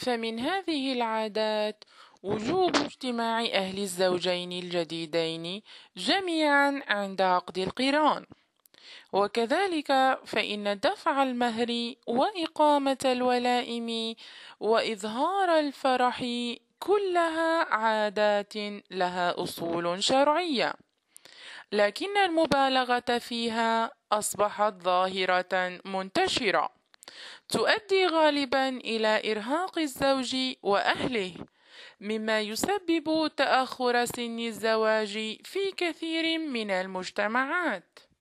فمن هذه العادات وجوب اجتماع أهل الزوجين الجديدين جميعا عند عقد القران، وكذلك فإن دفع المهر وإقامة الولائم وإظهار الفرح كلها عادات لها أصول شرعية، لكن المبالغة فيها أصبحت ظاهرة منتشرة تؤدي غالبا إلى إرهاق الزوج وأهله، مما يسبب تأخر سن الزواج في كثير من المجتمعات.